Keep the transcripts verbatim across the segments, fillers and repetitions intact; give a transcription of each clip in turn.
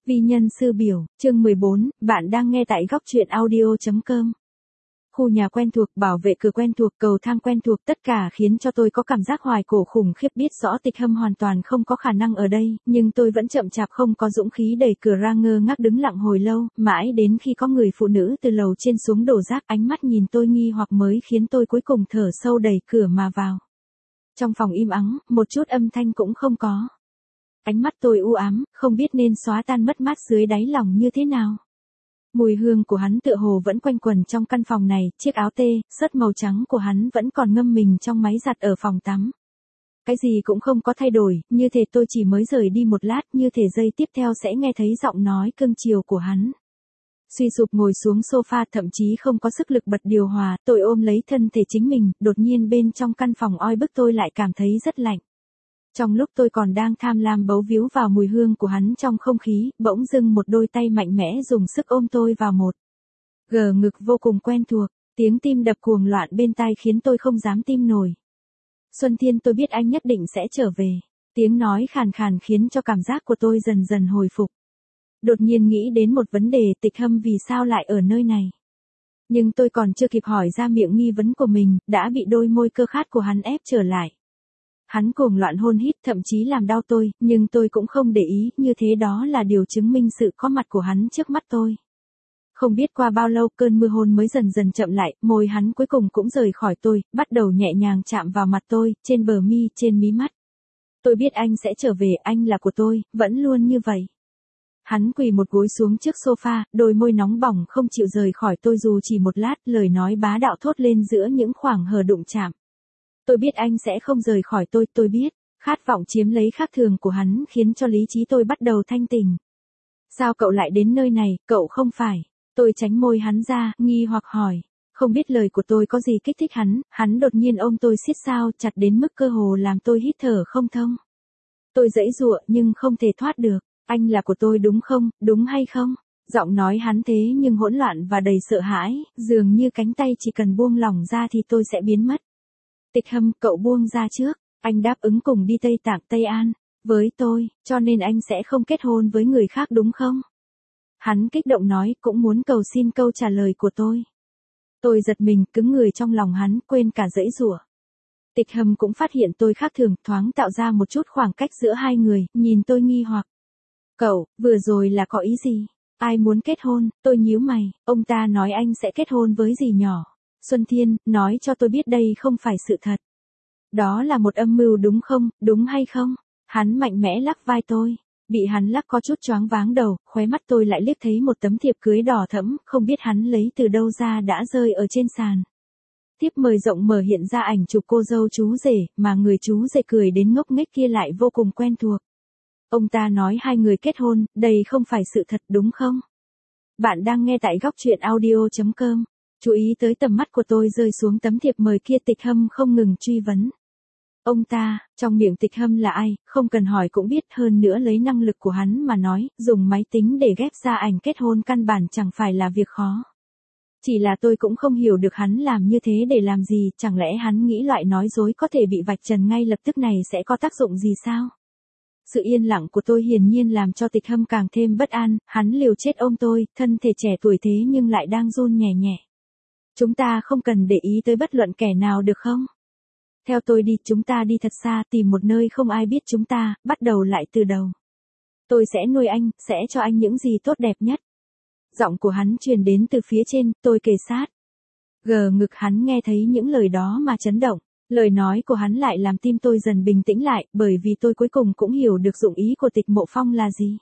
Vi nhân sư biểu, chương mười bốn, bạn đang nghe tại góc truyện audio chấm com. Khu nhà quen thuộc, bảo vệ cửa quen thuộc, cầu thang quen thuộc, tất cả khiến cho tôi có cảm giác hoài cổ khủng khiếp, biết rõ Tịch Hâm hoàn toàn không có khả năng ở đây, nhưng tôi vẫn chậm chạp không có dũng khí đẩy cửa ra, ngơ ngác đứng lặng hồi lâu, mãi đến khi có người phụ nữ từ lầu trên xuống đổ rác, ánh mắt nhìn tôi nghi hoặc mới khiến tôi cuối cùng thở sâu đẩy cửa mà vào. Trong phòng im ắng, một chút âm thanh cũng không có. Ánh mắt tôi u ám, không biết nên xóa tan mất mát dưới đáy lòng như thế nào. Mùi hương của hắn tựa hồ vẫn quanh quẩn trong căn phòng này, chiếc áo tê, sớt màu trắng của hắn vẫn còn ngâm mình trong máy giặt ở phòng tắm. Cái gì cũng không có thay đổi, như thể tôi chỉ mới rời đi một lát, như thể giây tiếp theo sẽ nghe thấy giọng nói cưng chiều của hắn. Suy sụp ngồi xuống sofa, thậm chí không có sức lực bật điều hòa, tôi ôm lấy thân thể chính mình, đột nhiên bên trong căn phòng oi bức tôi lại cảm thấy rất lạnh. Trong lúc tôi còn đang tham lam bấu víu vào mùi hương của hắn trong không khí, bỗng dưng một đôi tay mạnh mẽ dùng sức ôm tôi vào một gờ ngực vô cùng quen thuộc, tiếng tim đập cuồng loạn bên tai khiến tôi không dám tin nổi. Xuân Thiên, tôi biết anh nhất định sẽ trở về. Tiếng nói khàn khàn khiến cho cảm giác của tôi dần dần hồi phục. Đột nhiên nghĩ đến một vấn đề, Tịch Hâm vì sao lại ở nơi này. Nhưng tôi còn chưa kịp hỏi ra miệng nghi vấn của mình, đã bị đôi môi cơ khát của hắn ép trở lại. Hắn cuồng loạn hôn hít, thậm chí làm đau tôi, nhưng tôi cũng không để ý, như thế đó là điều chứng minh sự có mặt của hắn trước mắt tôi. Không biết qua bao lâu, cơn mưa hôn mới dần dần chậm lại, môi hắn cuối cùng cũng rời khỏi tôi, bắt đầu nhẹ nhàng chạm vào mặt tôi, trên bờ mi, trên mí mắt. Tôi biết anh sẽ trở về, anh là của tôi, vẫn luôn như vậy. Hắn quỳ một gối xuống trước sofa, đôi môi nóng bỏng không chịu rời khỏi tôi dù chỉ một lát, lời nói bá đạo thốt lên giữa những khoảng hở đụng chạm. Tôi biết anh sẽ không rời khỏi tôi, tôi biết. Khát vọng chiếm lấy khác thường của hắn khiến cho lý trí tôi bắt đầu thanh tỉnh. Sao cậu lại đến nơi này, cậu không phải. Tôi tránh môi hắn ra, nghi hoặc hỏi. Không biết lời của tôi có gì kích thích hắn, hắn đột nhiên ôm tôi siết sao, chặt đến mức cơ hồ làm tôi hít thở không thông. Tôi giãy giụa nhưng không thể thoát được. Anh là của tôi đúng không, đúng hay không? Giọng nói hắn thế nhưng hỗn loạn và đầy sợ hãi, dường như cánh tay chỉ cần buông lỏng ra thì tôi sẽ biến mất. Tịch Hâm, cậu buông ra trước, anh đáp ứng cùng đi Tây Tạng Tây An, với tôi, cho nên anh sẽ không kết hôn với người khác đúng không? Hắn kích động nói, cũng muốn cầu xin câu trả lời của tôi. Tôi giật mình, cứng người trong lòng hắn, quên cả giãy giụa. Tịch Hâm cũng phát hiện tôi khác thường, thoáng tạo ra một chút khoảng cách giữa hai người, nhìn tôi nghi hoặc. Cậu, vừa rồi là có ý gì? Ai muốn kết hôn? Tôi nhíu mày, ông ta nói anh sẽ kết hôn với dì nhỏ. Xuân Thiên, nói cho tôi biết đây không phải sự thật. Đó là một âm mưu đúng không, đúng hay không? Hắn mạnh mẽ lắc vai tôi. Bị hắn lắc có chút choáng váng đầu, khóe mắt tôi lại liếc thấy một tấm thiệp cưới đỏ thẫm, không biết hắn lấy từ đâu ra đã rơi ở trên sàn. Thiếp mời rộng mở hiện ra ảnh chụp cô dâu chú rể, mà người chú rể cười đến ngốc nghếch kia lại vô cùng quen thuộc. Ông ta nói hai người kết hôn, đây không phải sự thật đúng không? Bạn đang nghe tại góc truyện audio chấm com. Chú ý tới tầm mắt của tôi rơi xuống tấm thiệp mời kia, Tịch Hâm không ngừng truy vấn. Ông ta, trong miệng Tịch Hâm là ai, không cần hỏi cũng biết, hơn nữa lấy năng lực của hắn mà nói, dùng máy tính để ghép ra ảnh kết hôn căn bản chẳng phải là việc khó. Chỉ là tôi cũng không hiểu được hắn làm như thế để làm gì, chẳng lẽ hắn nghĩ loại nói dối có thể bị vạch trần ngay lập tức này sẽ có tác dụng gì sao? Sự yên lặng của tôi hiển nhiên làm cho Tịch Hâm càng thêm bất an, hắn liều chết ôm tôi, thân thể trẻ tuổi thế nhưng lại đang run nhẹ nhẹ. Chúng ta không cần để ý tới bất luận kẻ nào được không? Theo tôi đi, chúng ta đi thật xa, tìm một nơi không ai biết chúng ta, bắt đầu lại từ đầu. Tôi sẽ nuôi anh, sẽ cho anh những gì tốt đẹp nhất. Giọng của hắn truyền đến từ phía trên, tôi kề sát. Gờ ngực hắn nghe thấy những lời đó mà chấn động. Lời nói của hắn lại làm tim tôi dần bình tĩnh lại, bởi vì tôi cuối cùng cũng hiểu được dụng ý của Tịch Mộ Phong là gì.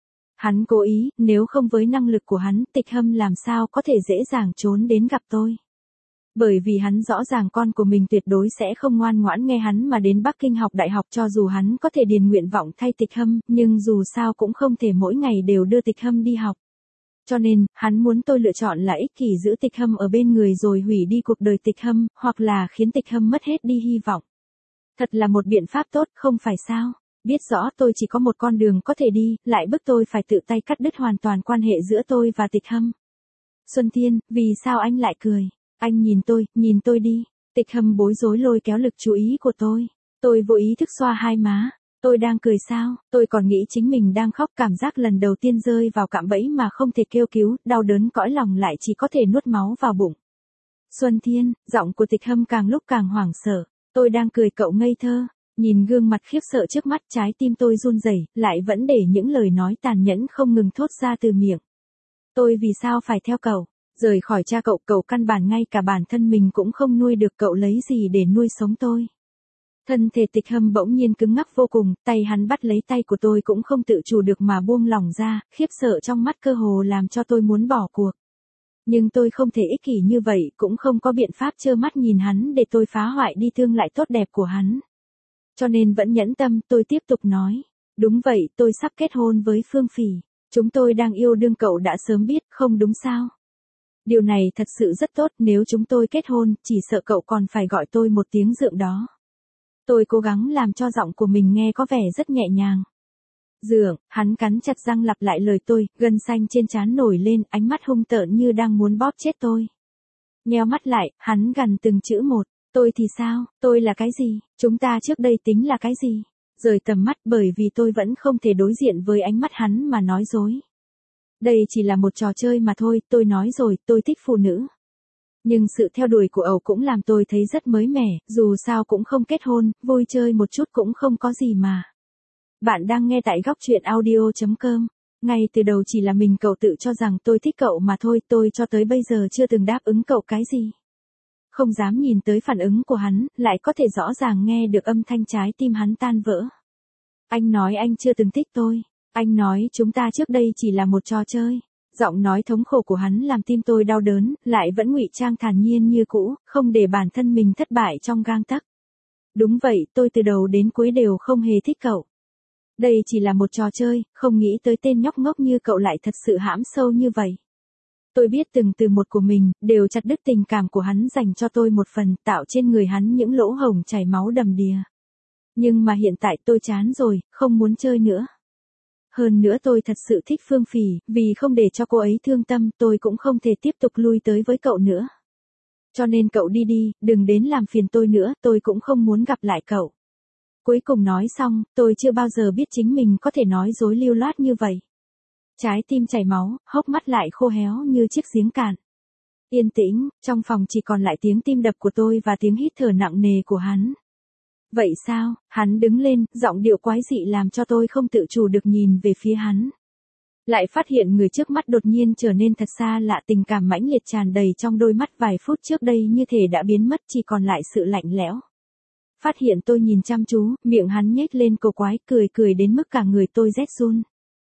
Hắn cố ý, nếu không với năng lực của hắn, Tịch Hâm làm sao có thể dễ dàng trốn đến gặp tôi. Bởi vì hắn rõ ràng con của mình tuyệt đối sẽ không ngoan ngoãn nghe hắn mà đến Bắc Kinh học đại học, cho dù hắn có thể điền nguyện vọng thay Tịch Hâm, nhưng dù sao cũng không thể mỗi ngày đều đưa Tịch Hâm đi học. Cho nên, hắn muốn tôi lựa chọn là ích kỷ giữ Tịch Hâm ở bên người rồi hủy đi cuộc đời Tịch Hâm, hoặc là khiến Tịch Hâm mất hết đi hy vọng. Thật là một biện pháp tốt, không phải sao? Biết rõ tôi chỉ có một con đường có thể đi, lại bức tôi phải tự tay cắt đứt hoàn toàn quan hệ giữa tôi và Tịch Hâm. Xuân Thiên, vì sao anh lại cười? Anh nhìn tôi, nhìn tôi đi. Tịch Hâm bối rối lôi kéo lực chú ý của tôi. Tôi vô ý thức xoa hai má. Tôi đang cười sao, tôi còn nghĩ chính mình đang khóc, cảm giác lần đầu tiên rơi vào cạm bẫy mà không thể kêu cứu, đau đớn cõi lòng lại chỉ có thể nuốt máu vào bụng. Xuân Thiên, giọng của Tịch Hâm càng lúc càng hoảng sợ, tôi đang cười cậu ngây thơ, nhìn gương mặt khiếp sợ trước mắt trái tim tôi run rẩy, lại vẫn để những lời nói tàn nhẫn không ngừng thốt ra từ miệng. Tôi vì sao phải theo cậu, rời khỏi cha cậu, cậu căn bản ngay cả bản thân mình cũng không nuôi được, cậu lấy gì để nuôi sống tôi. Thân thể Tịch Hâm bỗng nhiên cứng ngắc vô cùng, tay hắn bắt lấy tay của tôi cũng không tự chủ được mà buông lỏng ra, khiếp sợ trong mắt cơ hồ làm cho tôi muốn bỏ cuộc. Nhưng tôi không thể ích kỷ như vậy, cũng không có biện pháp trơ mắt nhìn hắn để tôi phá hoại đi tương lai tốt đẹp của hắn. Cho nên vẫn nhẫn tâm, tôi tiếp tục nói. Đúng vậy, tôi sắp kết hôn với Phương Phỉ. Chúng tôi đang yêu đương, cậu đã sớm biết, không đúng sao? Điều này thật sự rất tốt, nếu chúng tôi kết hôn, chỉ sợ cậu còn phải gọi tôi một tiếng dượng đó. Tôi cố gắng làm cho giọng của mình nghe có vẻ rất nhẹ nhàng. Dượng, hắn cắn chặt răng lặp lại lời tôi, gân xanh trên trán nổi lên, ánh mắt hung tợn như đang muốn bóp chết tôi. Nheo mắt lại, hắn gằn từng chữ một, tôi thì sao, tôi là cái gì, chúng ta trước đây tính là cái gì? Rời tầm mắt bởi vì tôi vẫn không thể đối diện với ánh mắt hắn mà nói dối. Đây chỉ là một trò chơi mà thôi, tôi nói rồi, tôi thích phụ nữ. Nhưng sự theo đuổi của ẩu cũng làm tôi thấy rất mới mẻ, dù sao cũng không kết hôn, vui chơi một chút cũng không có gì mà. Bạn đang nghe tại góc truyện audio chấm com. Ngay từ đầu chỉ là mình cậu tự cho rằng tôi thích cậu mà thôi, tôi cho tới bây giờ chưa từng đáp ứng cậu cái gì. Không dám nhìn tới phản ứng của hắn, lại có thể rõ ràng nghe được âm thanh trái tim hắn tan vỡ. Anh nói anh chưa từng thích tôi. Anh nói chúng ta trước đây chỉ là một trò chơi. Giọng nói thống khổ của hắn làm tim tôi đau đớn, lại vẫn ngụy trang thản nhiên như cũ, không để bản thân mình thất bại trong gang tấc. Đúng vậy, tôi từ đầu đến cuối đều không hề thích cậu. Đây chỉ là một trò chơi, không nghĩ tới tên nhóc ngốc như cậu lại thật sự hãm sâu như vậy. Tôi biết từng từ một của mình, đều chặt đứt tình cảm của hắn dành cho tôi một phần, tạo trên người hắn những lỗ hổng chảy máu đầm đìa. Nhưng mà hiện tại tôi chán rồi, không muốn chơi nữa. Hơn nữa tôi thật sự thích Phương Phỉ, vì không để cho cô ấy thương tâm, tôi cũng không thể tiếp tục lui tới với cậu nữa. Cho nên cậu đi đi, đừng đến làm phiền tôi nữa, tôi cũng không muốn gặp lại cậu. Cuối cùng nói xong, tôi chưa bao giờ biết chính mình có thể nói dối lưu loát như vậy. Trái tim chảy máu, hốc mắt lại khô héo như chiếc giếng cạn. Yên tĩnh, trong phòng chỉ còn lại tiếng tim đập của tôi và tiếng hít thở nặng nề của hắn. Vậy sao, hắn đứng lên, giọng điệu quái dị làm cho tôi không tự chủ được nhìn về phía hắn. Lại phát hiện người trước mắt đột nhiên trở nên thật xa lạ, tình cảm mãnh liệt tràn đầy trong đôi mắt vài phút trước đây như thể đã biến mất, chỉ còn lại sự lạnh lẽo. Phát hiện tôi nhìn chăm chú, miệng hắn nhếch lên cổ quái, cười cười đến mức cả người tôi rét run.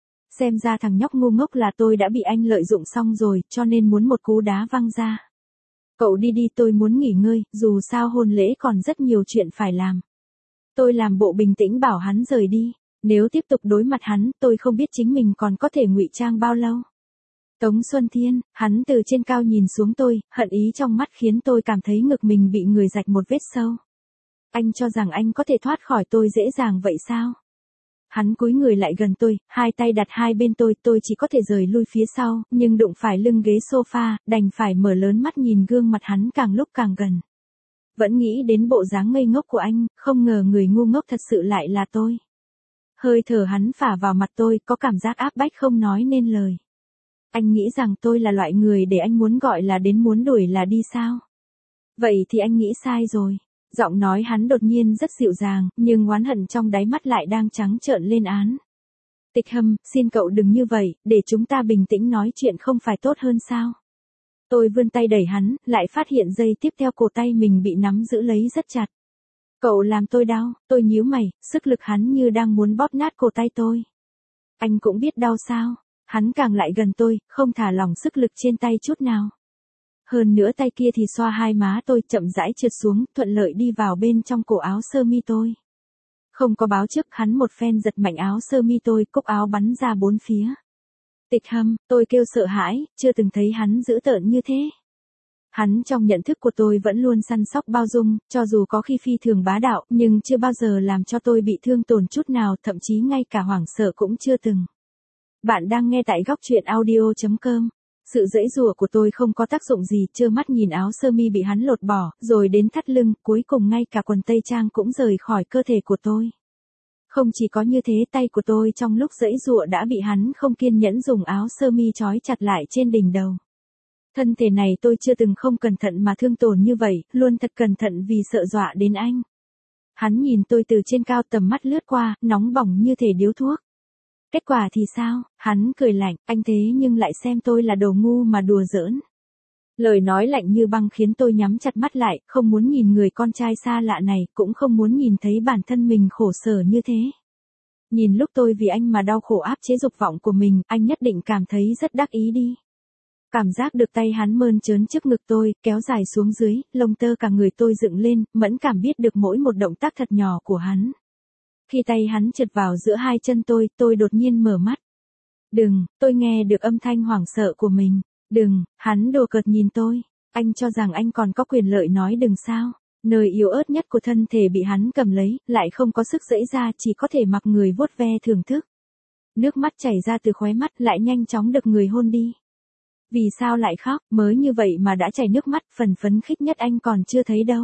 Xem ra thằng nhóc ngu ngốc là tôi đã bị anh lợi dụng xong rồi, cho nên muốn một cú đá văng ra. Cậu đi đi, tôi muốn nghỉ ngơi, dù sao hôn lễ còn rất nhiều chuyện phải làm. Tôi làm bộ bình tĩnh bảo hắn rời đi, nếu tiếp tục đối mặt hắn, tôi không biết chính mình còn có thể ngụy trang bao lâu. Tống Xuân Thiên, hắn từ trên cao nhìn xuống tôi, hận ý trong mắt khiến tôi cảm thấy ngực mình bị người rạch một vết sâu. Anh cho rằng anh có thể thoát khỏi tôi dễ dàng vậy sao? Hắn cúi người lại gần tôi, hai tay đặt hai bên tôi, tôi chỉ có thể rời lui phía sau, nhưng đụng phải lưng ghế sofa, đành phải mở lớn mắt nhìn gương mặt hắn càng lúc càng gần. Vẫn nghĩ đến bộ dáng ngây ngốc của anh, không ngờ người ngu ngốc thật sự lại là tôi. Hơi thở hắn phả vào mặt tôi, có cảm giác áp bách không nói nên lời. Anh nghĩ rằng tôi là loại người để anh muốn gọi là đến muốn đuổi là đi sao? Vậy thì anh nghĩ sai rồi. Giọng nói hắn đột nhiên rất dịu dàng, nhưng oán hận trong đáy mắt lại đang trắng trợn lên án. Tịch Hâm, xin cậu đừng như vậy, để chúng ta bình tĩnh nói chuyện không phải tốt hơn sao? Tôi vươn tay đẩy hắn, lại phát hiện giây tiếp theo cổ tay mình bị nắm giữ lấy rất chặt. Cậu làm tôi đau, tôi nhíu mày, sức lực hắn như đang muốn bóp nát cổ tay tôi. Anh cũng biết đau sao? Hắn càng lại gần tôi, không thả lỏng sức lực trên tay chút nào. Hơn nữa tay kia thì xoa hai má tôi, chậm rãi trượt xuống, thuận lợi đi vào bên trong cổ áo sơ mi tôi. Không có báo trước, hắn một phen giật mạnh áo sơ mi tôi, cúc áo bắn ra bốn phía. Tịch Hâm, tôi kêu sợ hãi, chưa từng thấy hắn dữ tợn như thế. Hắn trong nhận thức của tôi vẫn luôn săn sóc bao dung, cho dù có khi phi thường bá đạo, nhưng chưa bao giờ làm cho tôi bị thương tổn chút nào, thậm chí ngay cả hoảng sợ cũng chưa từng. Bạn đang nghe tại góc truyện audio chấm com. Sự giãy giụa của tôi không có tác dụng gì, trơ mắt nhìn áo sơ mi bị hắn lột bỏ, rồi đến thắt lưng, cuối cùng ngay cả quần tây trang cũng rời khỏi cơ thể của tôi. Không chỉ có như thế, tay của tôi trong lúc giãy giụa đã bị hắn không kiên nhẫn dùng áo sơ mi trói chặt lại trên đỉnh đầu. Thân thể này tôi chưa từng không cẩn thận mà thương tổn như vậy, luôn thật cẩn thận vì sợ dọa đến anh. Hắn nhìn tôi từ trên cao, tầm mắt lướt qua, nóng bỏng như thể điếu thuốc. Kết quả thì sao? Hắn cười lạnh, anh thế nhưng lại xem tôi là đồ ngu mà đùa giỡn. Lời nói lạnh như băng khiến tôi nhắm chặt mắt lại, không muốn nhìn người con trai xa lạ này, cũng không muốn nhìn thấy bản thân mình khổ sở như thế. Nhìn lúc tôi vì anh mà đau khổ áp chế dục vọng của mình, anh nhất định cảm thấy rất đắc ý đi. Cảm giác được tay hắn mơn trớn trước ngực tôi, kéo dài xuống dưới, lông tơ cả người tôi dựng lên, mẫn cảm biết được mỗi một động tác thật nhỏ của hắn. Khi tay hắn trượt vào giữa hai chân tôi, tôi đột nhiên mở mắt. Đừng, tôi nghe được âm thanh hoảng sợ của mình. Đừng, hắn đùa cợt nhìn tôi. Anh cho rằng anh còn có quyền lợi nói đừng sao. Nơi yếu ớt nhất của thân thể bị hắn cầm lấy, lại không có sức giãy ra, chỉ có thể mặc người vuốt ve thưởng thức. Nước mắt chảy ra từ khóe mắt, lại nhanh chóng được người hôn đi. Vì sao lại khóc, mới như vậy mà đã chảy nước mắt, phần phấn khích nhất anh còn chưa thấy đâu.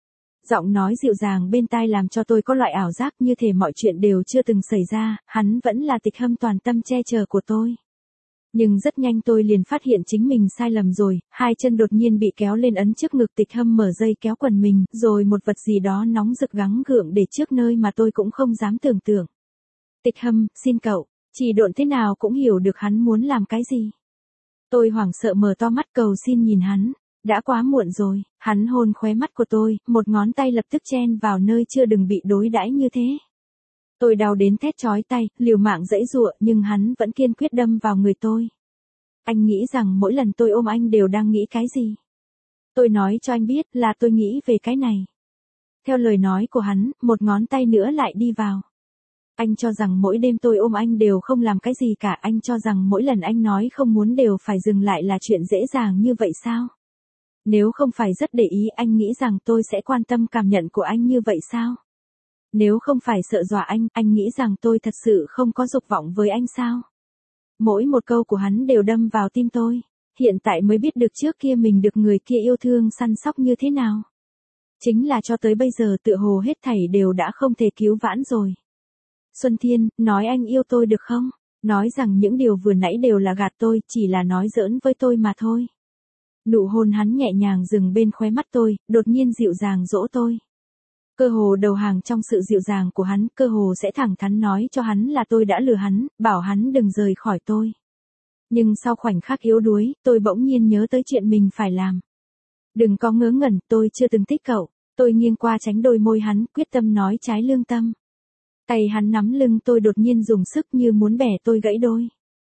Giọng nói dịu dàng bên tai làm cho tôi có loại ảo giác như thể mọi chuyện đều chưa từng xảy ra, hắn vẫn là Tịch Hâm toàn tâm che chở của tôi. Nhưng rất nhanh tôi liền phát hiện chính mình sai lầm rồi, hai chân đột nhiên bị kéo lên ấn trước ngực. Tịch Hâm mở dây kéo quần mình, rồi một vật gì đó nóng rực gắng gượng để trước nơi mà tôi cũng không dám tưởng tượng. Tịch Hâm, xin cậu, chỉ độn thế nào cũng hiểu được hắn muốn làm cái gì. Tôi hoảng sợ mở to mắt cầu xin nhìn hắn. Đã quá muộn rồi, hắn hôn khóe mắt của tôi, một ngón tay lập tức chen vào nơi chưa đừng bị đối đãi như thế. Tôi đau đến thét chói tay, liều mạng giãy giụa, nhưng hắn vẫn kiên quyết đâm vào người tôi. Anh nghĩ rằng mỗi lần tôi ôm anh đều đang nghĩ cái gì? Tôi nói cho anh biết là tôi nghĩ về cái này. Theo lời nói của hắn, một ngón tay nữa lại đi vào. Anh cho rằng mỗi đêm tôi ôm anh đều không làm cái gì cả, anh cho rằng mỗi lần anh nói không muốn đều phải dừng lại là chuyện dễ dàng như vậy sao? Nếu không phải rất để ý, anh nghĩ rằng tôi sẽ quan tâm cảm nhận của anh như vậy sao? Nếu không phải sợ dọa anh, anh nghĩ rằng tôi thật sự không có dục vọng với anh sao? Mỗi một câu của hắn đều đâm vào tim tôi. Hiện tại mới biết được trước kia mình được người kia yêu thương săn sóc như thế nào. Chính là cho tới bây giờ tựa hồ hết thảy đều đã không thể cứu vãn rồi. Xuân Thiên, nói anh yêu tôi được không? Nói rằng những điều vừa nãy đều là gạt tôi, chỉ là nói giỡn với tôi mà thôi. Nụ hôn hắn nhẹ nhàng dừng bên khóe mắt tôi, đột nhiên dịu dàng dỗ tôi. Cơ hồ đầu hàng trong sự dịu dàng của hắn, cơ hồ sẽ thẳng thắn nói cho hắn là tôi đã lừa hắn, bảo hắn đừng rời khỏi tôi. Nhưng sau khoảnh khắc yếu đuối, tôi bỗng nhiên nhớ tới chuyện mình phải làm. Đừng có ngớ ngẩn, tôi chưa từng thích cậu. Tôi nghiêng qua tránh đôi môi hắn, quyết tâm nói trái lương tâm. Tay hắn nắm lưng tôi đột nhiên dùng sức như muốn bẻ tôi gãy đôi.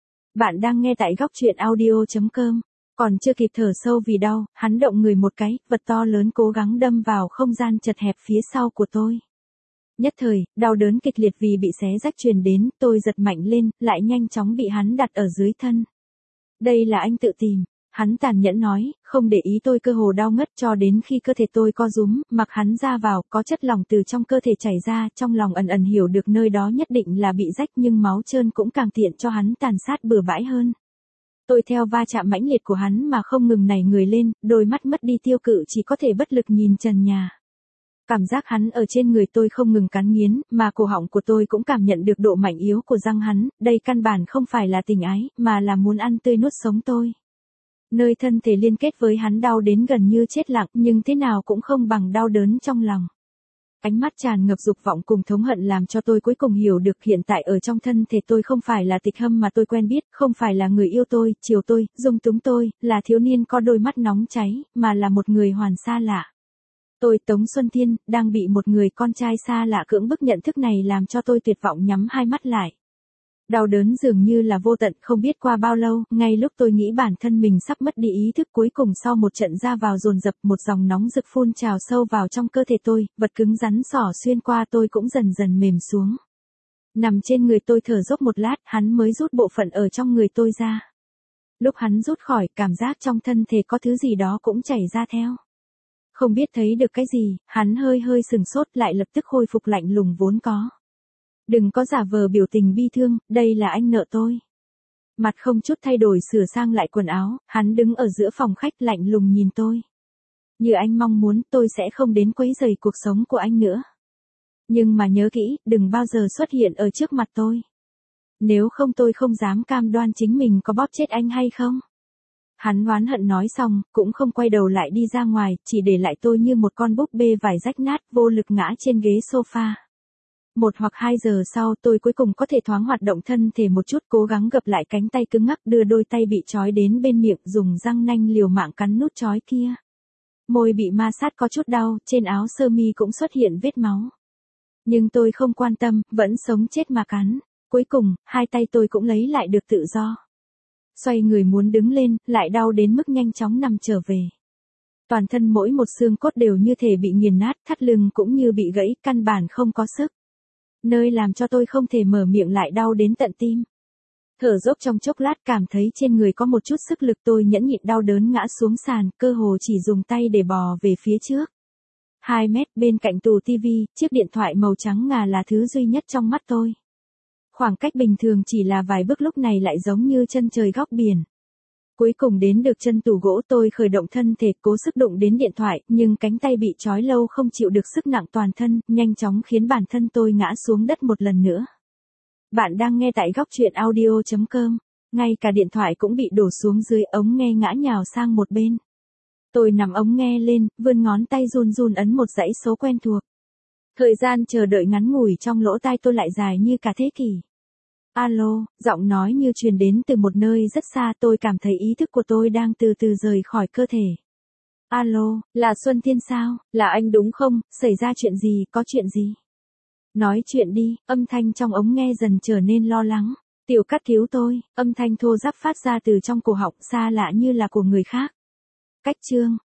Bạn đang nghe tại góc truyện audio chấm com. Còn chưa kịp thở sâu vì đau, hắn động người một cái, vật to lớn cố gắng đâm vào không gian chật hẹp phía sau của tôi. Nhất thời, đau đớn kịch liệt vì bị xé rách truyền đến, tôi giật mạnh lên, lại nhanh chóng bị hắn đặt ở dưới thân. Đây là anh tự tìm. Hắn tàn nhẫn nói, không để ý tôi cơ hồ đau ngất cho đến khi cơ thể tôi co rúm, mặc hắn ra vào, có chất lỏng từ trong cơ thể chảy ra, trong lòng ẩn ẩn hiểu được nơi đó nhất định là bị rách nhưng máu trơn cũng càng tiện cho hắn tàn sát bừa bãi hơn. Tôi theo va chạm mãnh liệt của hắn mà không ngừng nảy người lên, đôi mắt mất đi tiêu cự chỉ có thể bất lực nhìn trần nhà. Cảm giác hắn ở trên người tôi không ngừng cắn nghiến, mà cổ họng của tôi cũng cảm nhận được độ mạnh yếu của răng hắn, đây căn bản không phải là tình ái, mà là muốn ăn tươi nuốt sống tôi. Nơi thân thể liên kết với hắn đau đến gần như chết lặng, nhưng thế nào cũng không bằng đau đớn trong lòng. Ánh mắt tràn ngập dục vọng cùng thống hận làm cho tôi cuối cùng hiểu được hiện tại ở trong thân thể tôi không phải là Tịch Hâm mà tôi quen biết, không phải là người yêu tôi, chiều tôi, dung túng tôi, là thiếu niên có đôi mắt nóng cháy, mà là một người hoàn xa lạ. Tôi Tống Xuân Thiên, đang bị một người con trai xa lạ cưỡng bức, nhận thức này làm cho tôi tuyệt vọng nhắm hai mắt lại. Đau đớn dường như là vô tận, không biết qua bao lâu, ngay lúc tôi nghĩ bản thân mình sắp mất đi ý thức, cuối cùng sau một trận ra vào dồn dập, một dòng nóng rực phun trào sâu vào trong cơ thể tôi, vật cứng rắn xỏ xuyên qua tôi cũng dần dần mềm xuống. Nằm trên người tôi thở dốc một lát, hắn mới rút bộ phận ở trong người tôi ra. Lúc hắn rút khỏi, cảm giác trong thân thể có thứ gì đó cũng chảy ra theo. Không biết thấy được cái gì, hắn hơi hơi sừng sốt lại lập tức khôi phục lạnh lùng vốn có. Đừng có giả vờ biểu tình bi thương, đây là anh nợ tôi. Mặt không chút thay đổi sửa sang lại quần áo, hắn đứng ở giữa phòng khách lạnh lùng nhìn tôi. Như anh mong muốn, tôi sẽ không đến quấy rầy cuộc sống của anh nữa. Nhưng mà nhớ kỹ, đừng bao giờ xuất hiện ở trước mặt tôi. Nếu không tôi không dám cam đoan chính mình có bóp chết anh hay không. Hắn oán hận nói xong, cũng không quay đầu lại đi ra ngoài, chỉ để lại tôi như một con búp bê vải rách nát, vô lực ngã trên ghế sofa. Một hoặc hai giờ sau tôi cuối cùng có thể thoáng hoạt động thân thể một chút, cố gắng gập lại cánh tay cứng ngắc, đưa đôi tay bị trói đến bên miệng, dùng răng nanh liều mạng cắn nút trói kia. Môi bị ma sát có chút đau, trên áo sơ mi cũng xuất hiện vết máu. Nhưng tôi không quan tâm, vẫn sống chết mà cắn. Cuối cùng, hai tay tôi cũng lấy lại được tự do. Xoay người muốn đứng lên, lại đau đến mức nhanh chóng nằm trở về. Toàn thân mỗi một xương cốt đều như thể bị nghiền nát, thắt lưng cũng như bị gãy, căn bản không có sức. Nơi làm cho tôi không thể mở miệng lại đau đến tận tim. Thở dốc trong chốc lát, cảm thấy trên người có một chút sức lực, tôi nhẫn nhịn đau đớn ngã xuống sàn, cơ hồ chỉ dùng tay để bò về phía trước. Hai mét bên cạnh tủ tivi, chiếc điện thoại màu trắng ngà là thứ duy nhất trong mắt tôi. Khoảng cách bình thường chỉ là vài bước, lúc này lại giống như chân trời góc biển. Cuối cùng đến được chân tủ gỗ, tôi khởi động thân thể, cố sức đụng đến điện thoại, nhưng cánh tay bị trói lâu không chịu được sức nặng toàn thân, nhanh chóng khiến bản thân tôi ngã xuống đất một lần nữa. Bạn đang nghe tại góc truyện audio chấm com. Ngay cả điện thoại cũng bị đổ xuống dưới, ống nghe ngã nhào sang một bên. Tôi nằm ống nghe lên, vươn ngón tay run run ấn một dãy số quen thuộc. Thời gian chờ đợi ngắn ngủi trong lỗ tai tôi lại dài như cả thế kỷ. Alo, giọng nói như truyền đến từ một nơi rất xa, tôi cảm thấy ý thức của tôi đang từ từ rời khỏi cơ thể. Alo, là Xuân Thiên sao? Là anh đúng không? Xảy ra chuyện gì, có chuyện gì? Nói chuyện đi, âm thanh trong ống nghe dần trở nên lo lắng. Tiểu Cát cứu tôi, âm thanh thô ráp phát ra từ trong cổ họng, xa lạ như là của người khác. Cách chương.